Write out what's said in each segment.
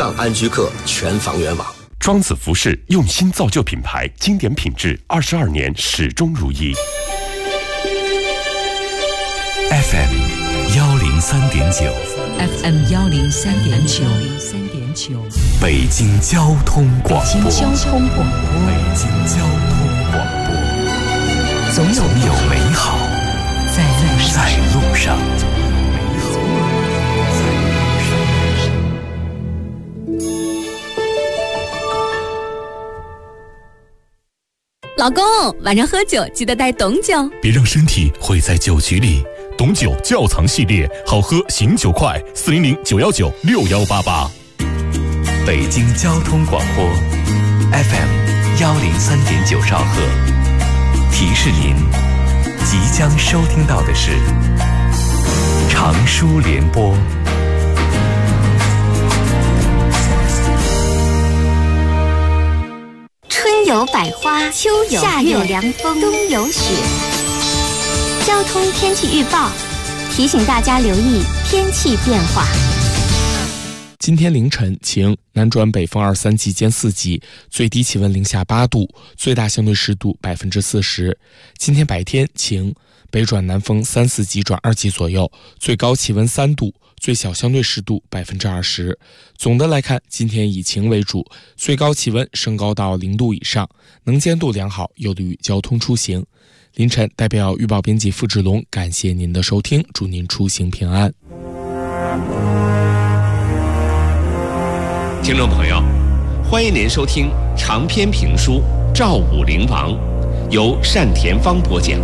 上安居客全房源网。 庄子服饰用心造就品牌，经典品质22年始终如一。 FM 103.9 FM 103.9 北京交通广播。 北京交通广播。总有美好在路上。 老公，晚上喝酒记得带董酒， 别让身体毁在酒局里。董酒窖藏系列，好喝醒酒快，400-919-6188。北京交通广播 FM 103.9兆赫，提示您即将收听到的是长舒联播。 春有百花，秋有夏有凉风，冬有雪。交通天气预报提醒大家留意天气变化。 今天凌晨晴，南转北风2、3级间4级，最低气温零下8度，最大相对湿度40%。今天白天晴，北转南风3、4级转2级左右，最高气温3度，最小相对湿度20%。总的来看，今天以晴为主，最高气温升高到0度以上，能见度良好，有利于交通出行。凌晨代表预报编辑付志龙感谢您的收听，祝您出行平安。 听众朋友，欢迎您收听长篇评书《赵武灵王》，由单田芳播讲。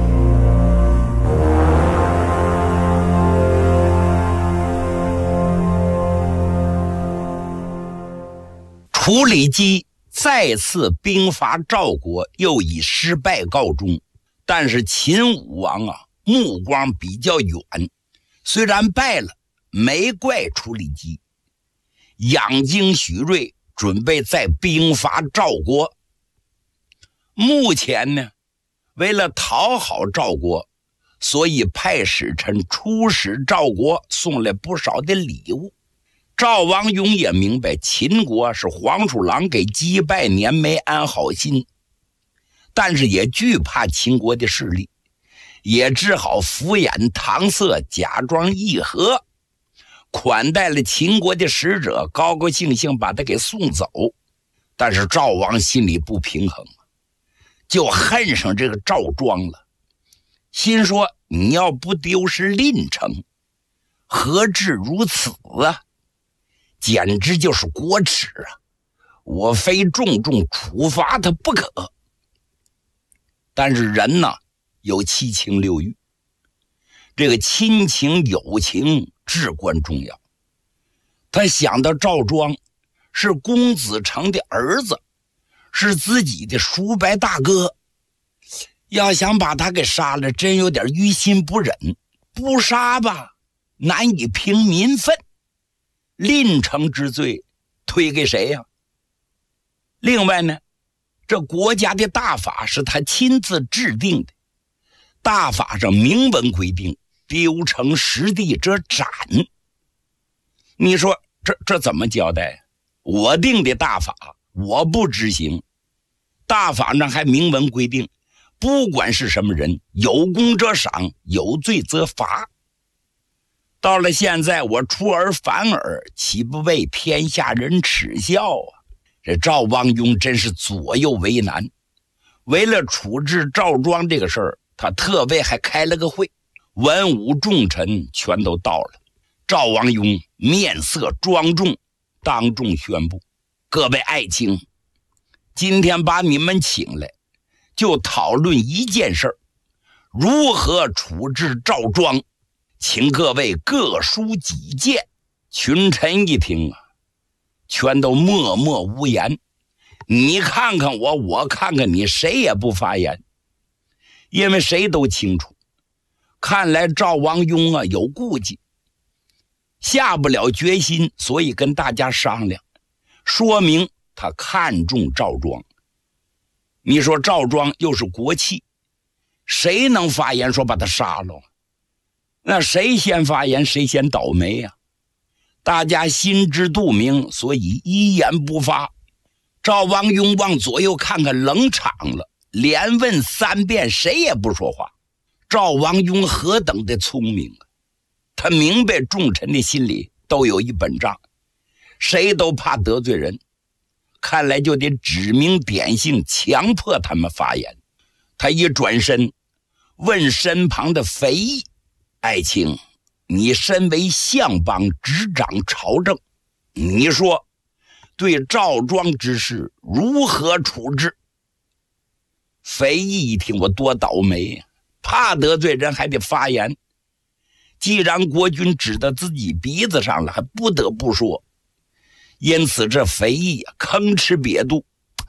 楚理基再次兵伐赵国，又以失败告终。但是秦武王目光比较远，虽然败了，没怪楚理基，养精蓄锐，准备再兵伐赵国。目前呢，为了讨好赵国，所以派使臣出使赵国，送来不少的礼物。赵王雍也明白秦国是黄鼠狼给鸡拜年，没安好心，但是也惧怕秦国的势力，也只好敷衍搪塞，假装议和，款待了秦国的使者，高高兴兴把他给送走。但是赵王心里不平衡，就恨上这个赵庄了，心说你要不丢失蔺城，何至如此啊？简直就是国耻啊！我非重重处罚他不可。但是人呢，有七情六欲，这个亲情友情至关重要。他想到赵庄是公子成的儿子，是自己的叔伯大哥，要想把他给杀了，真有点于心不忍。不杀吧，难以平民愤，蔺城之罪推给谁呀？另外呢，这国家的大法是他亲自制定的，大法上明文规定，丢城失地者斩。你说这怎么交代？我定的大法我不执行，大法上还明文规定，不管是什么人，有功则赏，有罪则罚。到了现在，我出尔反尔，岂不为天下人耻笑啊？这赵王雍真是左右为难。为了处置赵庄这个事儿，他特为还开了个会，文武重臣全都到了。赵王雍面色庄重，当众宣布：各位爱卿，今天把你们请来，就讨论一件事儿，如何处置赵庄，请各位各抒己见。群臣一听全都默默无言。你看看我，我看看你，谁也不发言，因为谁都清楚，看来赵王雍有顾忌，下不了决心，所以跟大家商量，说明他看重赵庄。你说赵庄又是国戚，谁能发言说把他杀了？那谁先发言谁先倒霉呀？ 大家心知肚明，所以一言不发。赵王雍往左右看看，冷场了，连问3遍，谁也不说话。赵王雍何等的聪明啊！他明白众臣的心里都有一本账，谁都怕得罪人，看来就得指名点姓，强迫他们发言。他一转身问身旁的肥义：爱卿，你身为相邦，执掌朝政，你说对赵庄之事如何处置？肥义一听，我多倒霉呀！怕得罪人还得发言，既然国君指到自己鼻子上了，还不得不说。因此这肥义吭哧瘪肚，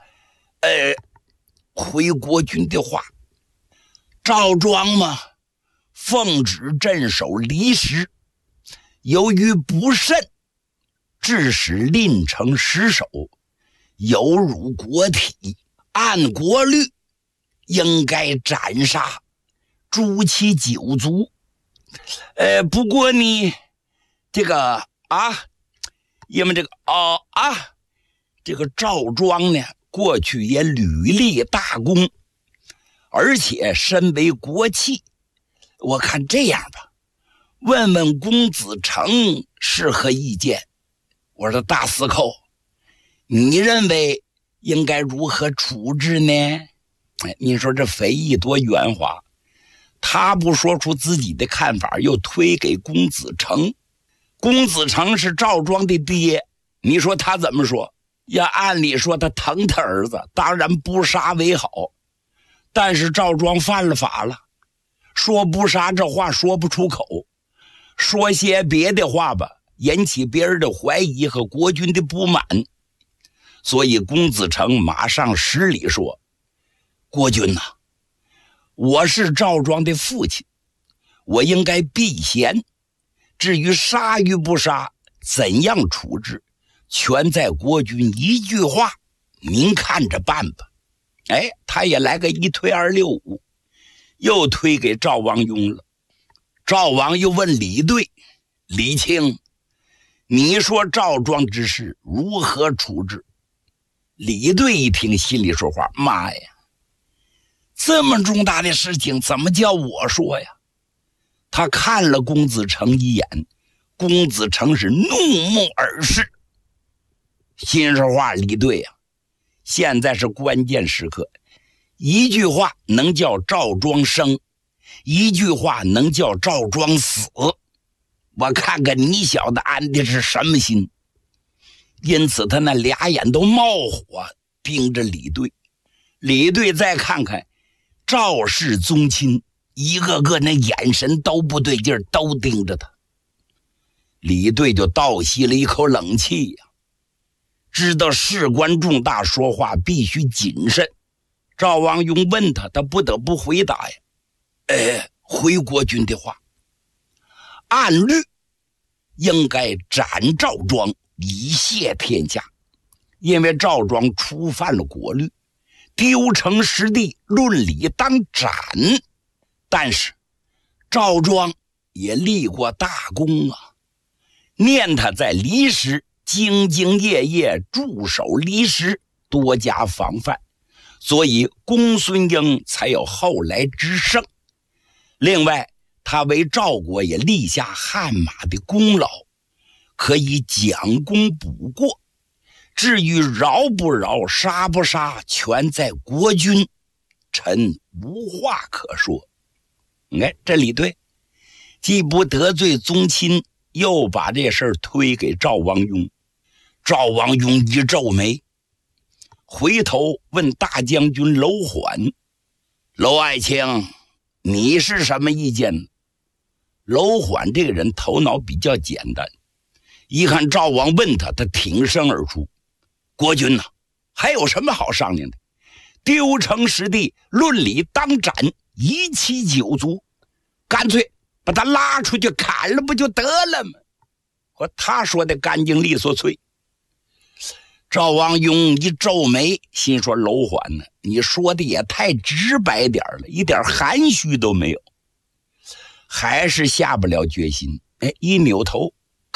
回国君的话，赵庄嘛，奉旨镇守离石，由于不慎，致使令城失守，有辱国体，按国律应该斩杀，诛其9族。不过呢，这个因为这个赵庄呢，过去也屡立大功，而且身为国戚，我看这样吧，问问公子成是何意见？我说大司寇，你认为应该如何处置呢？你说这肥义多圆滑，他不说出自己的看法，又推给公子成。公子成是赵庄的爹，你说他怎么说？要按理说他疼他儿子，当然不杀为好。但是赵庄犯了法了，说不杀这话说不出口，说些别的话吧，引起别人的怀疑和国君的不满。所以公子成马上施礼说：国君呐，我是赵庄的父亲，我应该避嫌，至于杀与不杀，怎样处置，全在国君一句话，您看着办吧。他也来个一推二六五，又推给赵王雍了。赵王又问李队：李卿，你说赵庄之事如何处置？李队一听，心里说话：妈呀，这么重大的事情怎么叫我说呀？他看了公子成一眼，公子成是怒目而视，心说话：李队呀，现在是关键时刻，一句话能叫赵庄生，一句话能叫赵庄死，我看看你小子安的是什么心。因此他那俩眼都冒火，盯着李队。李队再看看赵氏宗亲，一个个那眼神都不对劲，都盯着他。李队就倒吸了一口冷气呀，知道事关重大，说话必须谨慎。赵王雍问他，他不得不回答呀。回国君的话，按律应该斩赵庄，以谢天下，因为赵庄触犯了国律，丢城失地，论理当斩。但是赵庄也立过大功啊，念他在离石兢兢业业驻守离石，多加防范，所以公孙婴才有后来之胜。另外他为赵国也立下汗马的功劳，可以将功补过。至于饶不饶，杀不杀，全在国君，臣无话可说。你看这李队既不得罪宗亲，又把这事儿推给赵王雍。赵王雍一皱眉，回头问大将军楼缓：楼爱卿，你是什么意见呢？楼缓这个人头脑比较简单，一看赵王问他，他挺身而出：国君呐，还有什么好商量的？丢城失地，论理当斩，夷其9族，干脆把他拉出去砍了不就得了吗？他说的干净利索脆。赵王雍一皱眉，心说楼缓呢，你说的也太直白点了，一点含蓄都没有。还是下不了决心。一扭头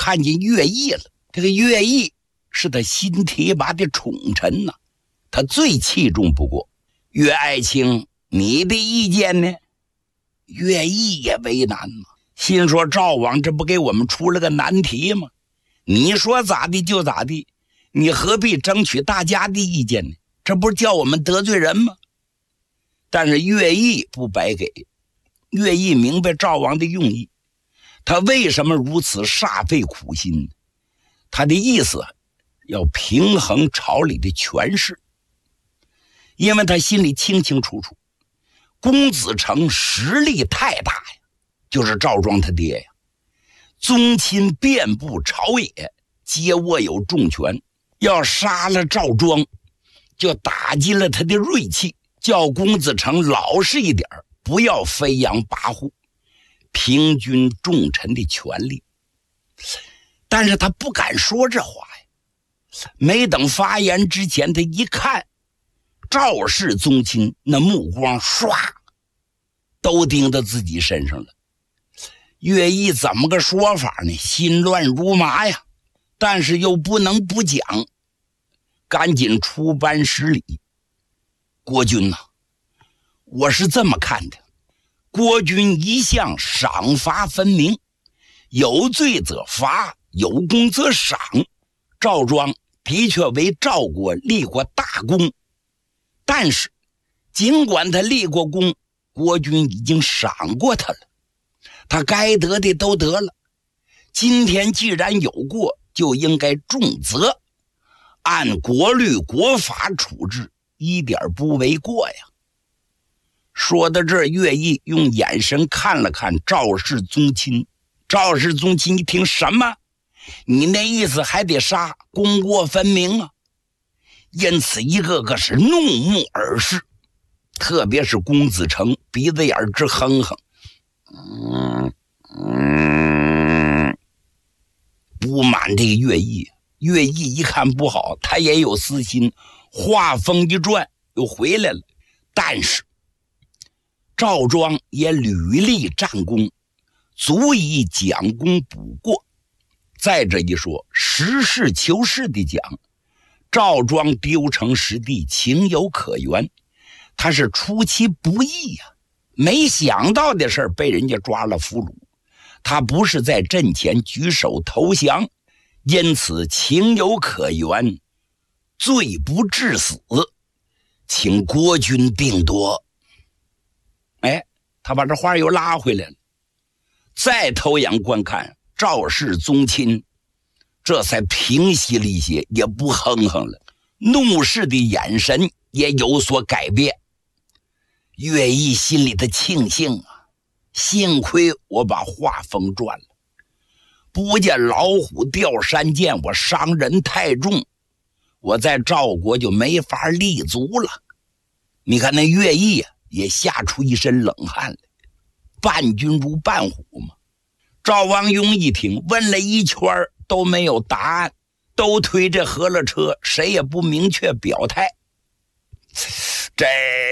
看见乐毅了。这个乐毅是他心提拔的宠臣呐，他最器重不过。岳爱卿，你的意见呢？乐毅也为难嘛，心说赵王这不给我们出了个难题吗？你说咋地就咋地，你何必争取大家的意见呢？这不是叫我们得罪人吗？但是乐毅不白给，乐毅明白赵王的用意，他为什么如此煞费苦心？他的意思要平衡朝里的权势，因为他心里清清楚楚，公子成实力太大呀，就是赵庄他爹呀，宗亲遍布朝野，皆握有重权，要杀了赵庄，就打击了他的锐气，叫公子成老实一点，不要飞扬跋扈，平均重臣的权力。但是他不敢说这话呀，没等发言之前，他一看赵氏宗亲那目光唰都盯到自己身上了。乐毅怎么个说法呢？心乱如麻呀，但是又不能不讲，赶紧出班施礼。国君呐，我是这么看的，国君一向赏罚分明，有罪则罚，有功则赏。赵庄的确为赵国立过大功，但是尽管他立过功，国君已经赏过他了，他该得的都得了。今天既然有过，就应该重责，按国律国法处置，一点不为过呀。说到这儿，乐毅用眼神看了看赵氏宗亲。赵氏宗亲一听，什么？你那意思还得杀，功过分明啊。因此一个个是怒目而视，特别是公子成鼻子眼直哼哼，不满这个乐毅。乐毅一看不好，他也有私心，话锋一转又回来了。但是赵庄也屡立战功，足以将功补过。再者一说，实事求是的讲，赵庄丢城失地，情有可原，他是出其不意呀，没想到的事被人家抓了俘虏，他不是在阵前举手投降，因此情有可原，罪不至死，请国君定夺。哎，他把这话又拉回来了。再偷眼观看赵氏宗亲，这才平息了一些，也不哼哼了，怒视的眼神也有所改变。乐毅心里的庆幸啊，幸亏我把话锋转了，不见老虎掉山涧，我伤人太重，我在赵国就没法立足了。你看那乐毅啊，也吓出一身冷汗来，伴君如伴虎嘛。赵王雍一听，问了一圈都没有答案，都推着河了车，谁也不明确表态。这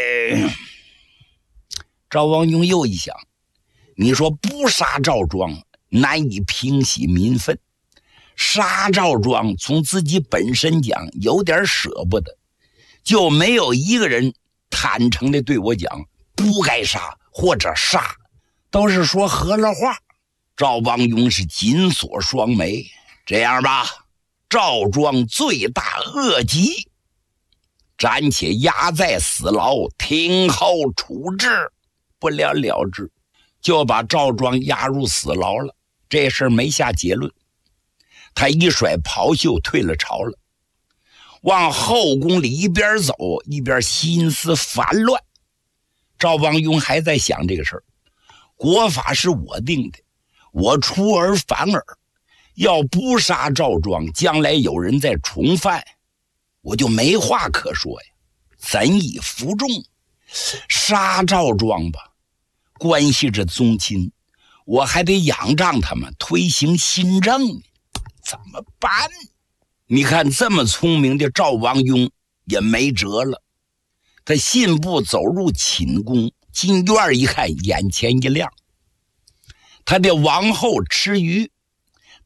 赵王雍又一想，你说不杀赵庄难以平息民愤，杀赵庄从自己本身讲有点舍不得，就没有一个人坦诚的对我讲不该杀或者杀，都是说合了话。赵王雍是紧锁双眉，这样吧，赵庄罪大恶极，暂且押在死牢，听候处置。不了了之，就把赵庄押入死牢了。这事儿没下结论，他一甩袍袖退了朝了，往后宫里一边走一边心思烦乱。赵王雍还在想这个事儿，国法是我定的，我出尔反尔，要不杀赵庄，将来有人再重犯，我就没话可说呀，怎以服众？杀赵庄吧，关系着宗亲，我还得仰仗他们推行新政呢，怎么办？你看这么聪明的赵王雍也没辙了，他信步走入寝宫，进院一看，眼前一亮，他的王后池鱼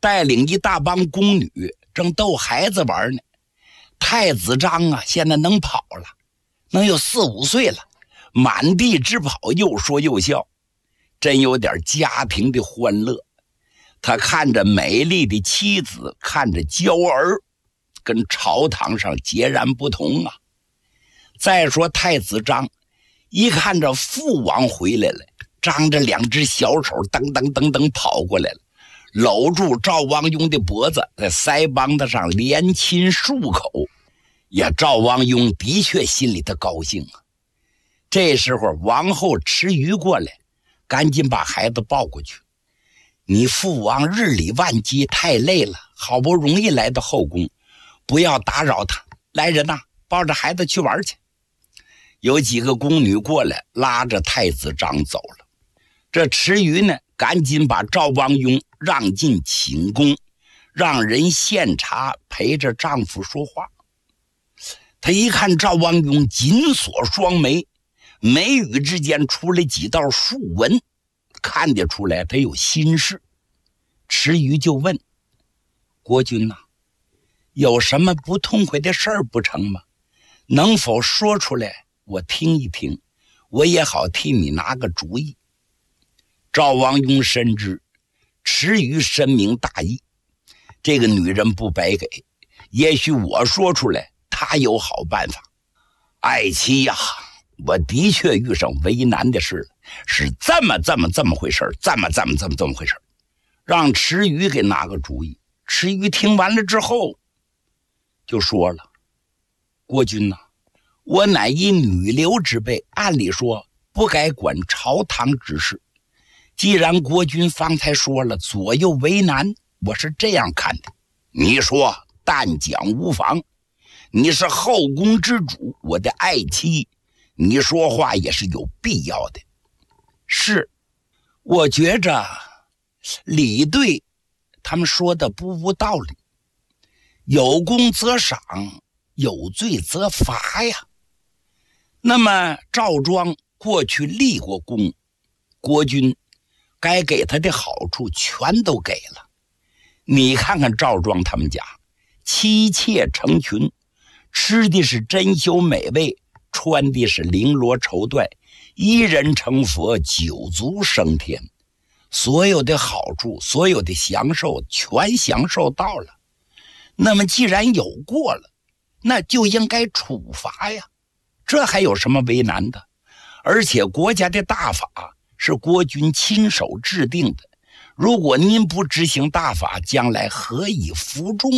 带领一大帮宫女正逗孩子玩呢。太子章啊，现在能跑了，能有4、5岁了，满地直跑，又说又笑，真有点家庭的欢乐。他看着美丽的妻子，看着娇儿，跟朝堂上截然不同啊。再说太子章一看着父王回来了，张着2只小手噔噔噔噔跑过来了，搂住赵王雍的脖子，在腮帮子上连亲数口。呀，赵王雍的确心里头高兴啊。这时候王后池鱼过来，赶紧把孩子抱过去。你父王日理万机，太累了，好不容易来到后宫，不要打扰他。来人呐，抱着孩子去玩去。有几个宫女过来，拉着太子章走了。这池鱼呢，赶紧把赵王雍让进寝宫，让人献茶，陪着丈夫说话。他一看赵王雍紧锁双眉，眉宇之间出了几道竖纹，看得出来他有心事。池鱼就问：国君呐，有什么不痛快的事儿不成吗？能否说出来，我听一听，我也好替你拿个主意。赵王雍深知池鱼深明大义，这个女人不白给，也许我说出来，她有好办法。爱妻呀，我的确遇上为难的事了，是这么回事，这么回事。让池鱼给拿个主意。池鱼听完了之后就说了：国君呐，我乃一女流之辈，按理说不该管朝堂之事。既然国君方才说了左右为难，我是这样看的。你说但讲无妨，你是后宫之主，我的爱妻，你说话也是有必要的。是，我觉着李队他们说的不无道理，有功则赏，有罪则罚呀。那么赵庄过去立过功，国君该给他的好处全都给了。你看看赵庄他们家，妻妾成群，吃的是珍馐美味，穿的是绫罗绸缎，一人成佛，九族升天，所有的好处，所有的享受全享受到了。那么既然有过了，那就应该处罚呀，这还有什么为难的？而且国家的大法是国君亲手制定的，如果您不执行大法，将来何以服众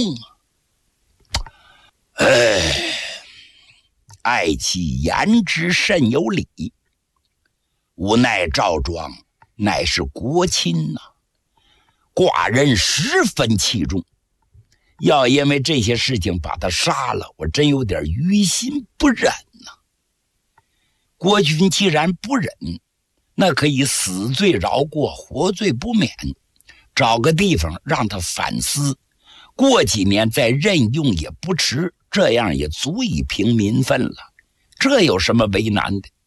啊？爱妻言之甚有理，无奈赵庄乃是国亲呐，寡人十分器重，要因为这些事情把他杀了，我真有点于心不忍呐。国君既然不忍，那可以死罪饶过，活罪不免，找个地方让他反思，过几年再任用也不迟，这样也足以平民愤了，这有什么为难的？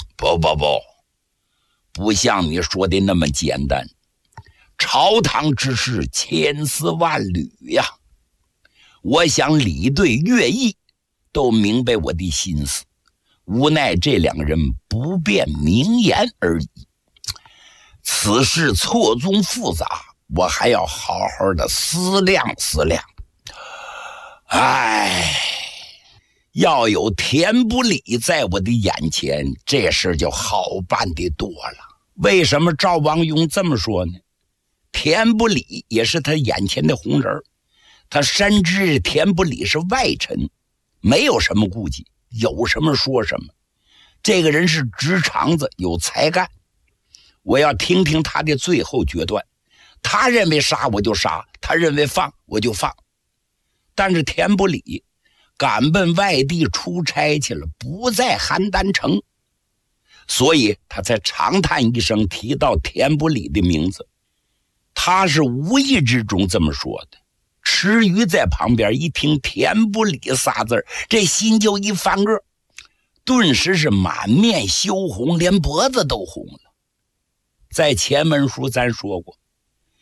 不像你说的那么简单，朝堂之事千丝万缕呀。我想李队、乐毅都明白我的心思，无奈这两个人不便明言而已。此事错综复杂，我还要好好的思量思量。要有田不礼在我的眼前，这事就好办得多了。为什么赵王雍这么说呢？田不礼也是他眼前的红人，他深知田不礼是外臣，没有什么顾忌，有什么说什么。这个人是直肠子，有才干，我要听听他的最后决断。他认为杀我就杀，他认为放我就放。但是田不礼赶奔外地出差去了，不在邯郸城，所以他才长叹一声，提到田不礼的名字。他是无意之中这么说的。池鱼在旁边一听田不礼仨字，这心就一翻个，顿时是满面羞红，连脖子都红了。在前文书咱说过，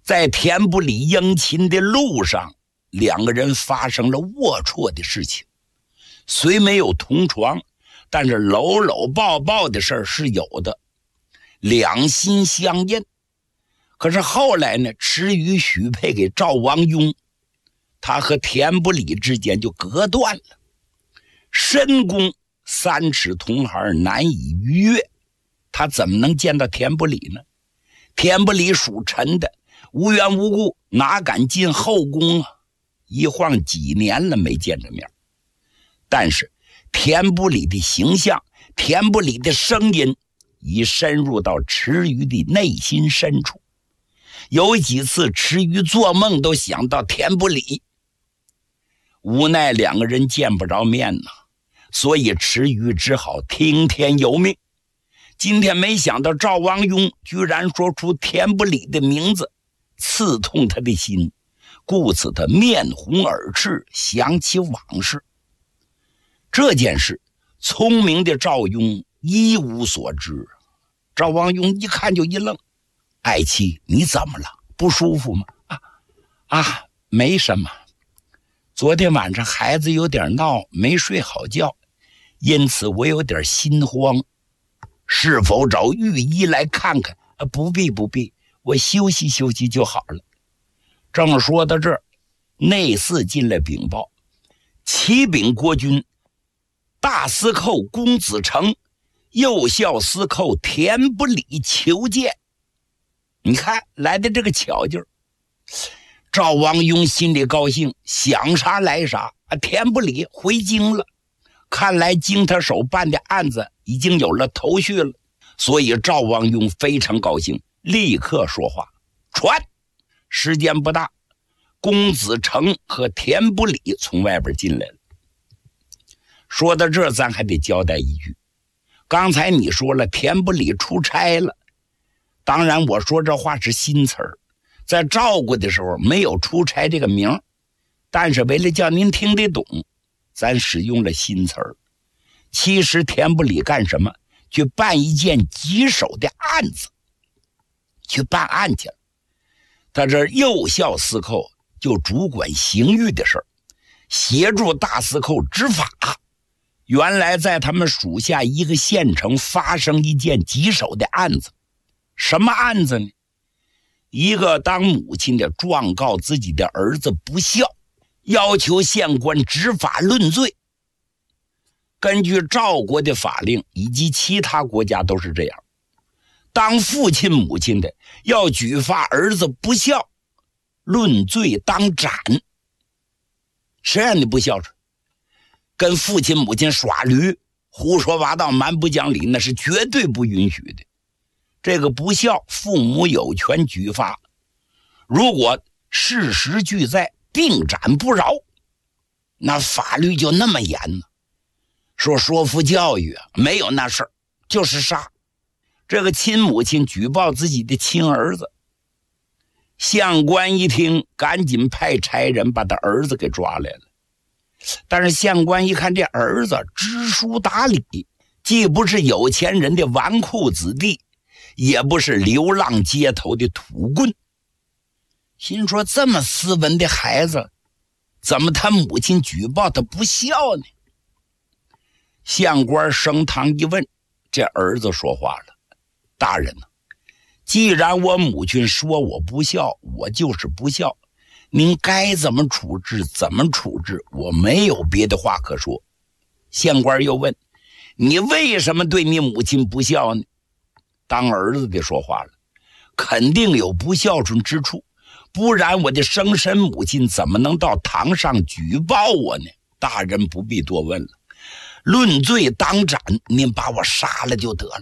在田不里迎亲的路上，两个人发生了龌龊的事情。虽没有同床，但是搂搂抱抱的事儿是有的，两心相印。可是后来呢，池鱼许配给赵王雍，他和田不里之间就隔断了。申公3尺铜孩难以逾越，他怎么能见到田不里呢？田不里属陈的，无缘无故哪敢进后宫啊？一晃几年了没见着面。但是田不里的形象，田不里的声音已深入到池鱼的内心深处。有几次池鱼做梦都想到田不里，无奈两个人见不着面呢，所以池鱼只好听天由命。今天没想到赵王雍居然说出田不里的名字，刺痛他的心，故此他面红耳赤，想起往事。这件事聪明的赵雍一无所知。赵王雍一看就一愣，爱妻，你怎么了？不舒服吗？没什么，昨天晚上孩子有点闹，没睡好觉，因此我有点心慌，是否找御医来看看？不必，我休息休息就好了。正说到这儿，内侍进来禀报，启禀国君，大司寇公子成、右校司寇田不里求见。你看来的这个巧劲儿。赵王雍心里高兴，想啥来啥。田不里回京了，看来经他手办的案子已经有了头绪了，所以赵王雍非常高兴，立刻说话传。时间不大，公子成和田不里从外边进来了。说到这儿，咱还得交代一句，刚才你说了田不里出差了，当然我说这话是新词儿，在赵国的时候没有出差这个名，但是为了叫您听得懂，咱使用了新词儿。其实田不里干什么？去办一件棘手的案子，去办案去了。他这右校司寇就主管刑狱的事儿，协助大司寇执法。原来在他们属下一个县城发生一件棘手的案子。什么案子呢？一个当母亲的状告自己的儿子不孝，要求县官执法论罪。根据赵国的法令以及其他国家都是这样，当父亲母亲的要举发儿子不孝，论罪当斩。谁让你不孝顺？跟父亲母亲耍驴、胡说八道、蛮不讲理，那是绝对不允许的。这个不孝，父母有权举发，如果事实俱在，定斩不饶。那法律就那么严呢？说服教育啊，没有那事儿，就是杀。这个亲母亲举报自己的亲儿子，县官一听，赶紧派差人把他儿子给抓来了。但是县官一看这儿子知书达理，既不是有钱人的纨绔子弟，也不是流浪街头的土棍，心说这么斯文的孩子，怎么他母亲举报他不孝呢？县官升堂一问，这儿子说话了，大人呢，既然我母亲说我不孝，我就是不孝，您该怎么处置怎么处置，我没有别的话可说。县官又问，你为什么对你母亲不孝呢？当儿子的说话了，肯定有不孝顺之处，不然我的生身母亲怎么能到堂上举报我呢？大人不必多问了，论罪当斩，您把我杀了就得了。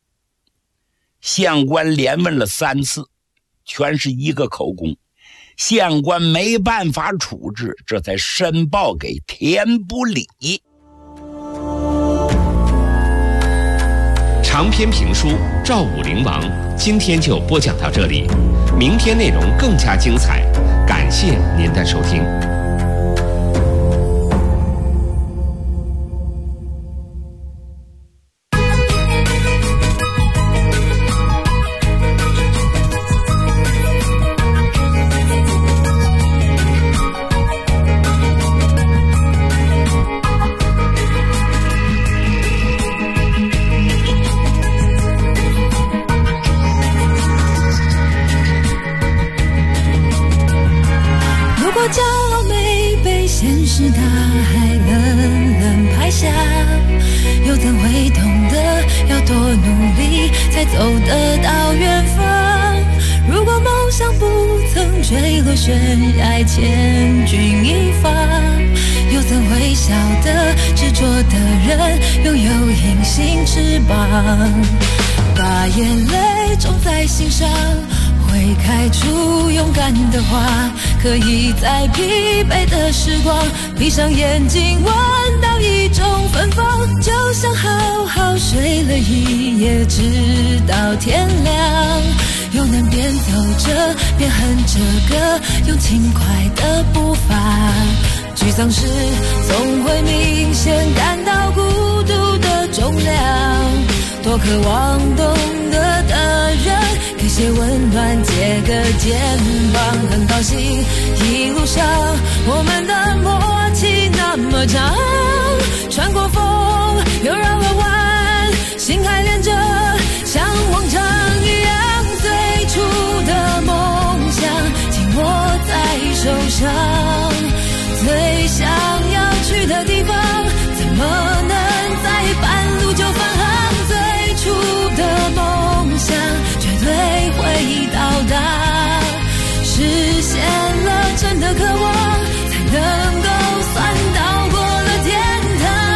县官连问了3次，全是一个口供，县官没办法处置，这才申报给田不里。 长篇评书《赵武灵王》今天就播讲到这里，明天内容更加精彩，感谢您的收听。 大海冷冷拍下，又怎会懂得要多努力才走得到远方？如果梦想不曾坠落悬崖，千钧一发，又怎会晓得执着的人拥有隐形翅膀？把眼泪种在心上，会开出勇敢的花，可以在疲惫的时光闭上眼睛闻到一种芬芳，就像好好睡了一夜直到天亮，又能边走着边哼着歌，用轻快的步伐。沮丧时总会明显感到孤独的重量，多渴望懂得的人给些温暖，借个肩膀。很高兴一路上我们的默契那么长，穿过风又绕了弯，心还连着像往常一样，最初的梦想紧握在手上，最想要去的地方怎么能在半路就返航？最初的梦想绝对会到达，实现了真的渴望，才能够算到过了天堂。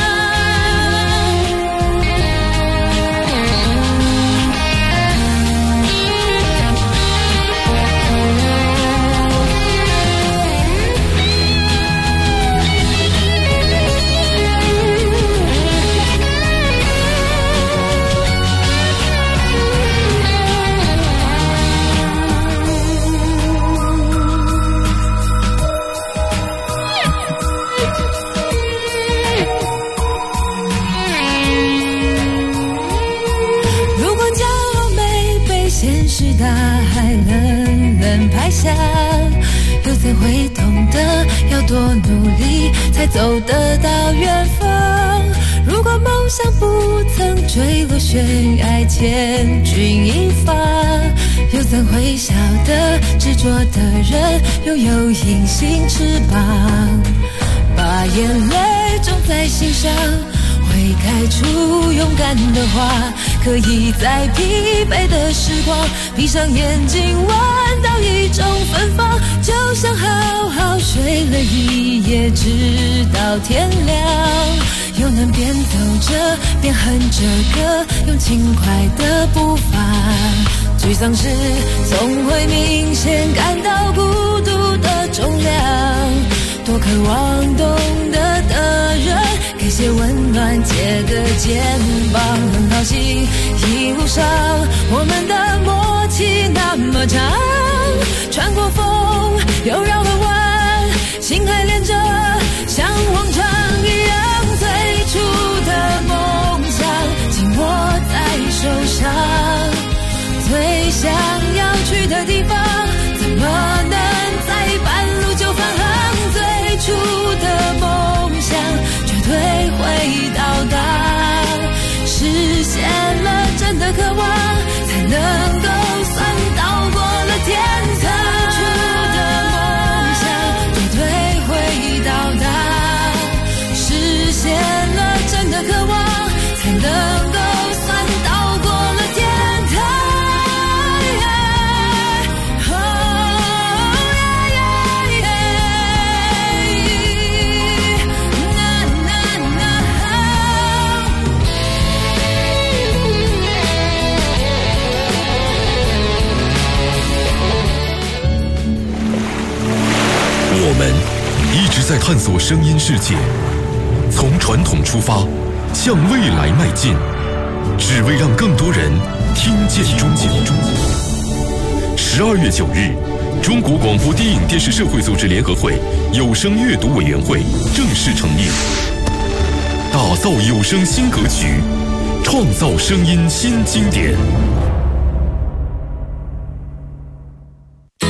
大海冷冷拍下，又怎会懂得要多努力才走得到远方？如果梦想不曾坠落悬崖，千钧一发，又怎会晓得执着的人拥有隐形翅膀？把眼泪种在心上，会开出勇敢的花，可以在疲惫的时光闭上眼睛闻到一种芬芳，就像好好睡了一夜直到天亮，又能边走着边哼着歌，用轻快的步伐。沮丧时总会明显感到孤独的重量，多渴望懂得的人给些温暖，借个肩膀。很高兴一路上我们的默契那么长，穿过风又绕了弯，心还连着像往常一样，最初的梦想紧握在手上，最想要去的地方怎么能在半路就返航？最初的梦想绝对会到达，实现了真的渴望，才能够算到过了天堂。最初的梦想绝对会到达，实现了真的渴望，才能够算到过了天堂。 我们一直在探索声音世界，从传统出发，向未来迈进，只为让更多人听见中国。12月9日，中国广播电影电视社会组织联合会有声阅读委员会正式成立，打造有声新格局，创造声音新经典。